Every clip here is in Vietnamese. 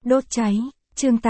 Đốt cháy, chương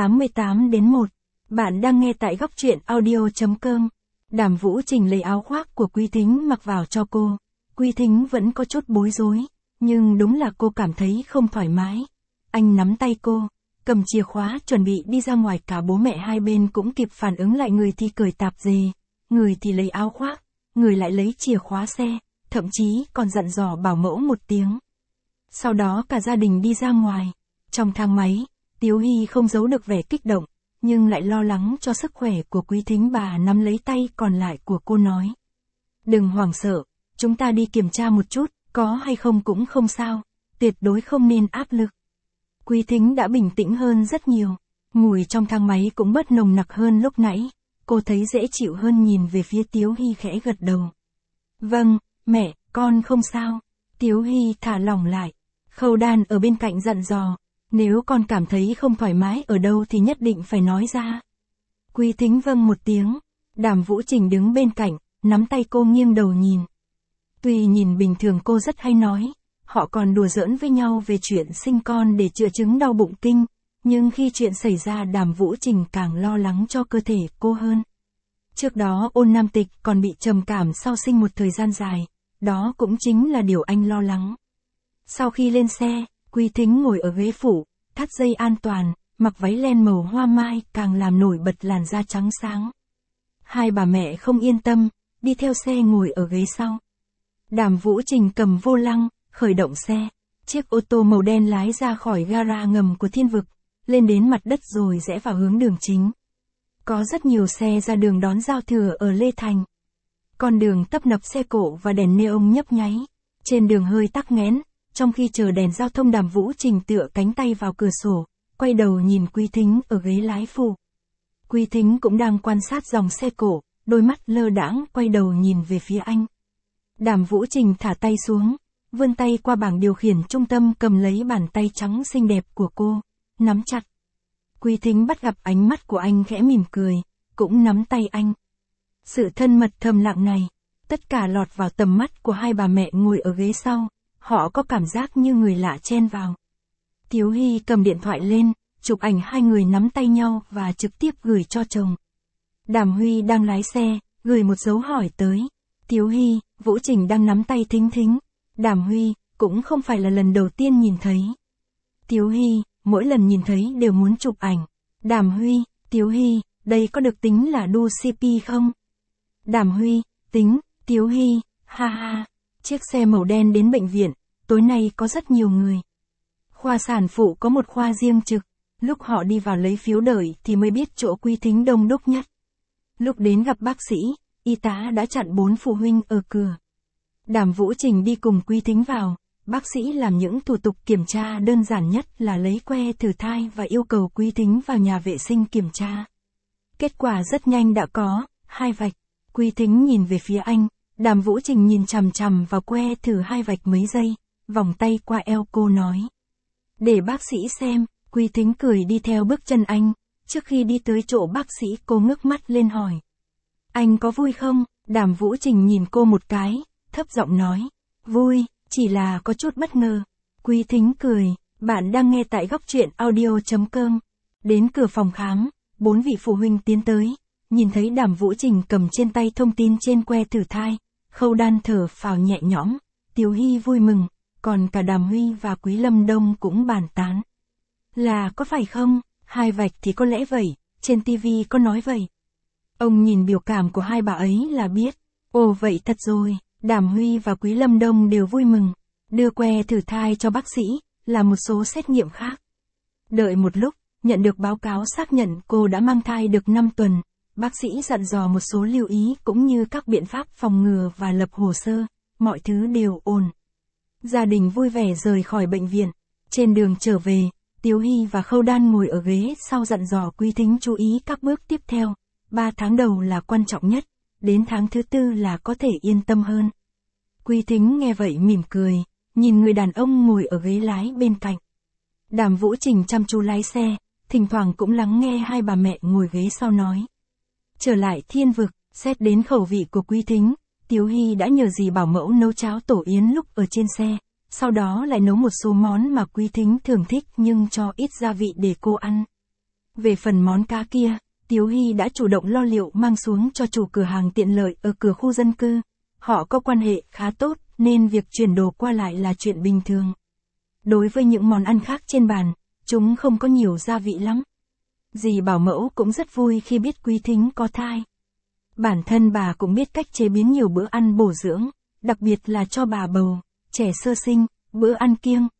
88-1. Bạn đang nghe tại góc truyện audio.com. Đàm Vũ Trình lấy áo khoác của Quý Thính mặc vào cho cô. Quý Thính vẫn có chút bối rối, nhưng đúng là cô cảm thấy không thoải mái. Anh nắm tay cô, cầm chìa khóa chuẩn bị đi ra ngoài, cả bố mẹ hai bên cũng kịp phản ứng lại, người thì cởi tạp dề, người thì lấy áo khoác, người lại lấy chìa khóa xe, thậm chí còn dặn dò bảo mẫu một tiếng. Sau đó cả gia đình đi ra ngoài. Trong thang máy, Tiếu Hy không giấu được vẻ kích động, nhưng lại lo lắng cho sức khỏe của Quý Thính. Bà nắm lấy tay còn lại của cô nói: "Đừng hoảng sợ, chúng ta đi kiểm tra một chút, có hay không cũng không sao, tuyệt đối không nên áp lực." Quý Thính đã bình tĩnh hơn rất nhiều, mùi trong thang máy cũng bớt nồng nặc hơn lúc nãy, cô thấy dễ chịu hơn, nhìn về phía Tiếu Hy khẽ gật đầu. "Vâng, mẹ, con không sao." Tiếu Hy thả lỏng lại. Khâu Đan ở bên cạnh dặn dò: "Nếu con cảm thấy không thoải mái ở đâu thì nhất định phải nói ra." Quý Thính vâng một tiếng. Đàm Vũ Trình đứng bên cạnh, nắm tay cô nghiêng đầu nhìn. Tuy nhìn bình thường cô rất hay nói, họ còn đùa giỡn với nhau về chuyện sinh con để chữa chứng đau bụng kinh, nhưng khi chuyện xảy ra Đàm Vũ Trình càng lo lắng cho cơ thể cô hơn. Trước đó Ôn Nam Tịch còn bị trầm cảm sau sinh một thời gian dài, đó cũng chính là điều anh lo lắng. Sau khi lên xe, Quý Thính ngồi ở ghế phụ, thắt dây an toàn, mặc váy len màu hoa mai càng làm nổi bật làn da trắng sáng. Hai bà mẹ không yên tâm, đi theo xe ngồi ở ghế sau. Đàm Vũ Trình cầm vô lăng, khởi động xe. Chiếc ô tô màu đen lái ra khỏi gara ngầm của Thiên Vực, lên đến mặt đất rồi rẽ vào hướng đường chính. Có rất nhiều xe ra đường đón giao thừa ở Lê Thành. Con đường tấp nập xe cộ và đèn neon nhấp nháy. Trên đường hơi tắc nghẽn. Trong khi chờ đèn giao thông, Đàm Vũ Trình tựa cánh tay vào cửa sổ, quay đầu nhìn Quý Thính ở ghế lái phụ. Quý Thính cũng đang quan sát dòng xe cộ, đôi mắt lơ đãng quay đầu nhìn về phía anh. Đàm Vũ Trình thả tay xuống, vươn tay qua bảng điều khiển trung tâm, cầm lấy bàn tay trắng xinh đẹp của cô, nắm chặt. Quý Thính bắt gặp ánh mắt của anh, khẽ mỉm cười, cũng nắm tay anh. Sự thân mật thầm lặng này, tất cả lọt vào tầm mắt của hai bà mẹ ngồi ở ghế sau. Họ có cảm giác như người lạ chen vào. Tiếu Hy cầm điện thoại lên, chụp ảnh hai người nắm tay nhau và trực tiếp gửi cho chồng. Đàm Huy đang lái xe, gửi một dấu hỏi tới. Tiếu Hy, Vũ Trình đang nắm tay Thính Thính. Đàm Huy, cũng không phải là lần đầu tiên nhìn thấy. Tiếu Hy, mỗi lần nhìn thấy đều muốn chụp ảnh. Đàm Huy, Tiếu Hy, đây có được tính là đu CP không? Đàm Huy, tính. Tiếu Hy, ha ha. Chiếc xe màu đen đến bệnh viện, tối nay có rất nhiều người. Khoa sản phụ có một khoa riêng trực, lúc họ đi vào lấy phiếu đợi thì mới biết chỗ Quý Thính đông đúc nhất. Lúc đến gặp bác sĩ, y tá đã chặn 4 phụ huynh ở cửa. Đàm Vũ Trình đi cùng Quý Thính vào, bác sĩ làm những thủ tục kiểm tra đơn giản nhất là lấy que thử thai và yêu cầu Quý Thính vào nhà vệ sinh kiểm tra. Kết quả rất nhanh đã có, 2 vạch. Quý Thính nhìn về phía anh. Đàm Vũ Trình nhìn chằm chằm vào que thử 2 vạch mấy giây, vòng tay qua eo cô nói: "Để bác sĩ xem." Quý Thính cười đi theo bước chân anh. Trước khi đi tới chỗ bác sĩ, cô ngước mắt lên hỏi: "Anh có vui không?" Đàm Vũ Trình nhìn cô một cái, thấp giọng nói: "Vui, chỉ là có chút bất ngờ." Quý Thính cười: "Bạn đang nghe tại góc truyện audio.com. Đến cửa phòng khám, 4 vị phụ huynh tiến tới, nhìn thấy Đàm Vũ Trình cầm trên tay thông tin trên que thử thai. Khâu Đan thở phào nhẹ nhõm, Tiếu Hy vui mừng, còn cả Đàm Huy và Quý Lâm Đông cũng bàn tán. "Là có phải không? 2 vạch thì có lẽ vậy, trên TV có nói vậy." Ông nhìn biểu cảm của hai bà ấy là biết. Ồ, vậy thật rồi. Đàm Huy và Quý Lâm Đông đều vui mừng, đưa que thử thai cho bác sĩ, làm một số xét nghiệm khác. Đợi một lúc, nhận được báo cáo xác nhận cô đã mang thai được 5 tuần. Bác sĩ dặn dò một số lưu ý cũng như các biện pháp phòng ngừa và lập hồ sơ, mọi thứ đều ổn. Gia đình vui vẻ rời khỏi bệnh viện. Trên đường trở về, Tiếu Hy và Khâu Đan ngồi ở ghế sau dặn dò Quý Thính chú ý các bước tiếp theo. 3 tháng đầu là quan trọng nhất, đến tháng thứ 4 là có thể yên tâm hơn. Quý Thính nghe vậy mỉm cười, nhìn người đàn ông ngồi ở ghế lái bên cạnh. Đàm Vũ Trình chăm chú lái xe, thỉnh thoảng cũng lắng nghe hai bà mẹ ngồi ghế sau nói. Trở lại Thiên Vực, xét đến khẩu vị của Quý Thính, Tiếu Hy đã nhờ dì bảo mẫu nấu cháo tổ yến lúc ở trên xe, sau đó lại nấu một số món mà Quý Thính thường thích nhưng cho ít gia vị để cô ăn. Về phần món cá kia, Tiếu Hy đã chủ động lo liệu mang xuống cho chủ cửa hàng tiện lợi ở cửa khu dân cư. Họ có quan hệ khá tốt nên việc chuyển đồ qua lại là chuyện bình thường. Đối với những món ăn khác trên bàn, chúng không có nhiều gia vị lắm. Dì bảo mẫu cũng rất vui khi biết Quý Thính có thai. Bản thân bà cũng biết cách chế biến nhiều bữa ăn bổ dưỡng, đặc biệt là cho bà bầu, trẻ sơ sinh, bữa ăn kiêng,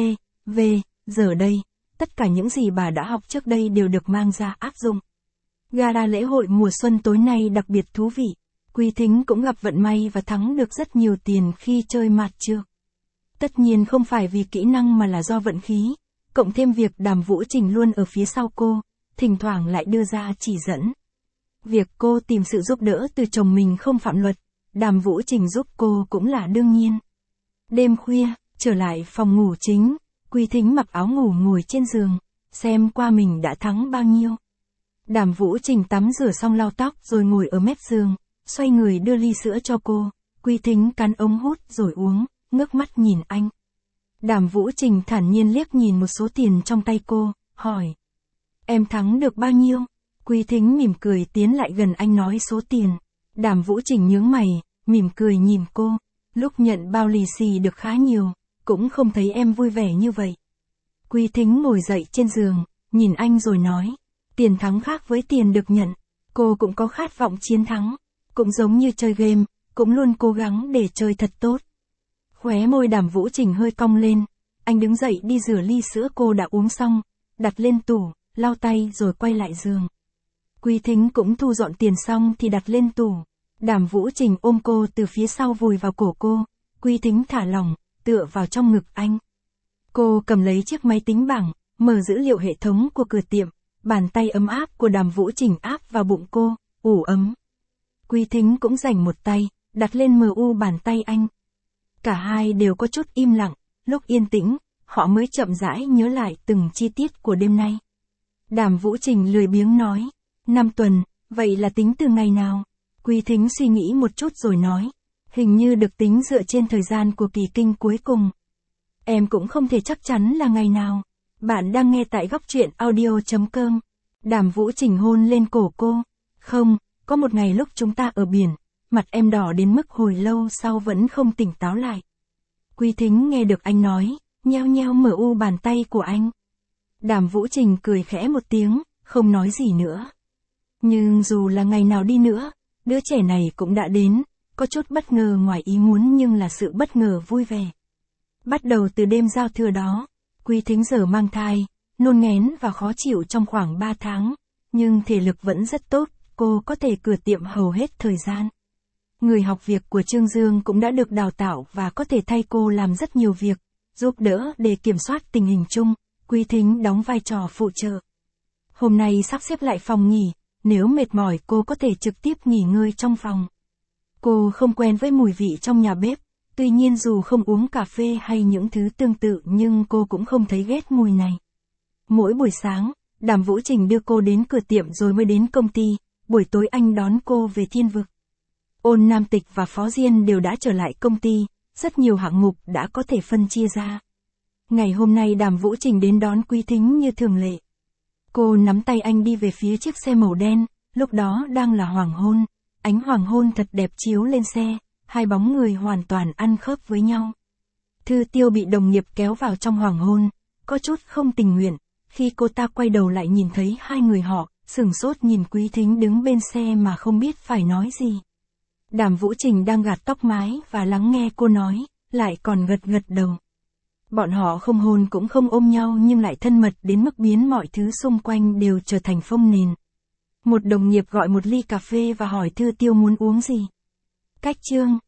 giờ đây, tất cả những gì bà đã học trước đây đều được mang ra áp dụng. Gala lễ hội mùa xuân tối nay đặc biệt thú vị. Quý Thính cũng gặp vận may và thắng được rất nhiều tiền khi chơi mạt trược. Tất nhiên không phải vì kỹ năng mà là do vận khí, cộng thêm việc Đàm Vũ Trình luôn ở phía sau cô, thỉnh thoảng lại đưa ra chỉ dẫn. Việc cô tìm sự giúp đỡ từ chồng mình không phạm luật, Đàm Vũ Trình giúp cô cũng là đương nhiên. Đêm khuya, trở lại phòng ngủ chính, Quý Thính mặc áo ngủ ngồi trên giường, xem qua mình đã thắng bao nhiêu. Đàm Vũ Trình tắm rửa xong lau tóc rồi ngồi ở mép giường, xoay người đưa ly sữa cho cô, Quý Thính cắn ống hút rồi uống, ngước mắt nhìn anh. Đàm Vũ Trình thản nhiên liếc nhìn một số tiền trong tay cô, hỏi. Em thắng được bao nhiêu? Quý Thính mỉm cười tiến lại gần anh nói số tiền. Đàm Vũ Trình nhướng mày, mỉm cười nhìn cô. Lúc nhận bao lì xì được khá nhiều, cũng không thấy em vui vẻ như vậy. Quý Thính ngồi dậy trên giường, nhìn anh rồi nói. Tiền thắng khác với tiền được nhận. Cô cũng có khát vọng chiến thắng. Cũng giống như chơi game, cũng luôn cố gắng để chơi thật tốt. Khóe môi Đàm Vũ Trình hơi cong lên. Anh đứng dậy đi rửa ly sữa cô đã uống xong, đặt lên tủ, lau tay rồi quay lại giường. Quý Thính cũng thu dọn tiền xong thì đặt lên tủ. Đàm Vũ Trình ôm cô từ phía sau vùi vào cổ cô. Quý Thính thả lỏng, tựa vào trong ngực anh. Cô cầm lấy chiếc máy tính bảng, mở dữ liệu hệ thống của cửa tiệm. Bàn tay ấm áp của Đàm Vũ Trình áp vào bụng cô, ủ ấm. Quý Thính cũng dành một tay, đặt lên MU bàn tay anh. Cả hai đều có chút im lặng, lúc yên tĩnh, họ mới chậm rãi nhớ lại từng chi tiết của đêm nay. Đàm Vũ Trình lười biếng nói, 5 tuần, vậy là tính từ ngày nào? Quý Thính suy nghĩ một chút rồi nói, hình như được tính dựa trên thời gian của kỳ kinh cuối cùng. Em cũng không thể chắc chắn là ngày nào. Bạn đang nghe tại góc truyện audio.com. Đàm Vũ Trình hôn lên cổ cô. Không, có một ngày lúc chúng ta ở biển, mặt em đỏ đến mức hồi lâu sau vẫn không tỉnh táo lại. Quý Thính nghe được anh nói, nheo nheo MU bàn tay của anh. Đàm Vũ Trình cười khẽ một tiếng, không nói gì nữa. Nhưng dù là ngày nào đi nữa, đứa trẻ này cũng đã đến, có chút bất ngờ ngoài ý muốn nhưng là sự bất ngờ vui vẻ. Bắt đầu từ đêm giao thừa đó, Quý Thính giờ mang thai, nôn nghén và khó chịu trong khoảng 3 tháng, nhưng thể lực vẫn rất tốt, cô có thể cửa tiệm hầu hết thời gian. Người học việc của Trương Dương cũng đã được đào tạo và có thể thay cô làm rất nhiều việc, giúp đỡ để kiểm soát tình hình chung, Quý Thính đóng vai trò phụ trợ. Hôm nay sắp xếp lại phòng nghỉ, nếu mệt mỏi cô có thể trực tiếp nghỉ ngơi trong phòng. Cô không quen với mùi vị trong nhà bếp, tuy nhiên dù không uống cà phê hay những thứ tương tự nhưng cô cũng không thấy ghét mùi này. Mỗi buổi sáng, Đàm Vũ Trình đưa cô đến cửa tiệm rồi mới đến công ty, buổi tối anh đón cô về Thiên Vực. Ôn Nam Tịch và Phó Diên đều đã trở lại công ty, rất nhiều hạng mục đã có thể phân chia ra. Ngày hôm nay Đàm Vũ Trình đến đón Quý Thính như thường lệ. Cô nắm tay anh đi về phía chiếc xe màu đen, lúc đó đang là hoàng hôn, ánh hoàng hôn thật đẹp chiếu lên xe, hai bóng người hoàn toàn ăn khớp với nhau. Thư Tiêu bị đồng nghiệp kéo vào trong hoàng hôn, có chút không tình nguyện, khi cô ta quay đầu lại nhìn thấy hai người họ, sửng sốt nhìn Quý Thính đứng bên xe mà không biết phải nói gì. Đàm Vũ Trình đang gạt tóc mái và lắng nghe cô nói, lại còn gật gật đầu. Bọn họ không hôn cũng không ôm nhau nhưng lại thân mật đến mức biến mọi thứ xung quanh đều trở thành phông nền. Một đồng nghiệp gọi một ly cà phê và hỏi Thư Tiêu muốn uống gì. Cách chương